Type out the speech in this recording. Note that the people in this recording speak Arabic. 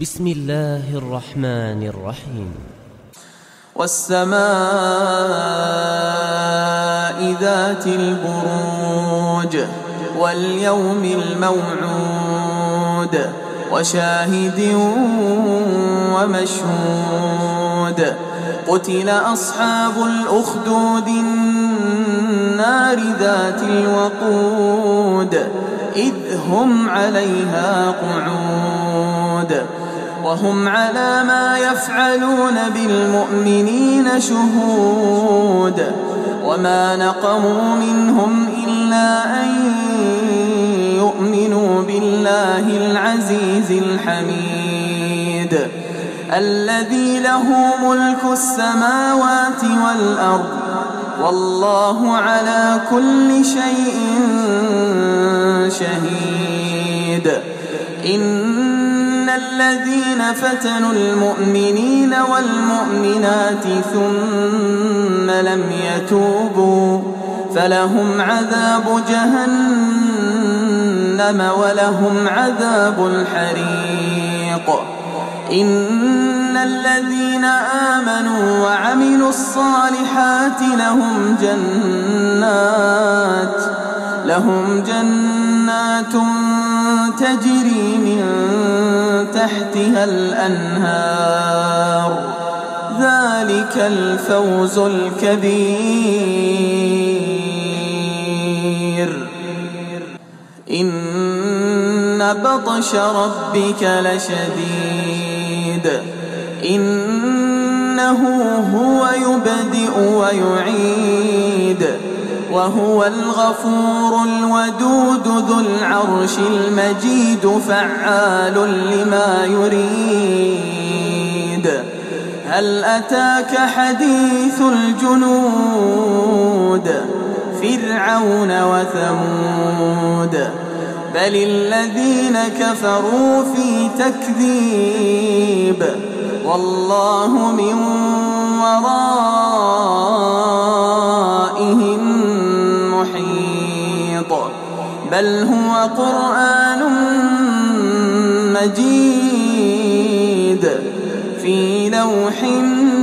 بسم الله الرحمن الرحيم. والسماء ذات البروج واليوم الموعود وشاهد ومشهود قتل أصحاب الأخدود النار ذات الوقود إذ هم عليها قعود وهم على ما يفعلون بالمؤمنين شهود وما نقموا منهم إلا أن يؤمنوا بالله العزيز الحميد الذي له ملك السماوات والأرض والله على كل شيء شهيد. إن الذين فتنوا المؤمنين والمؤمنات ثم لم يتوبوا فلهم عذاب جهنم ولهم عذاب الحريق. إن الذين آمنوا وعملوا الصالحات لهم جنات تجري من تحتها الأنهار ذلك الفوز الكبير. إن بطش ربك لشديد إنه هو يبدئ ويعيد وهو الغفور الودود ذو العرش المجيد فعال لما يريد. هل أتاك حديث الجنود فرعون وثمود بل الذين كفروا في تكذيب والله من ورائهم محيط بل هو قرآن مجيد في لوح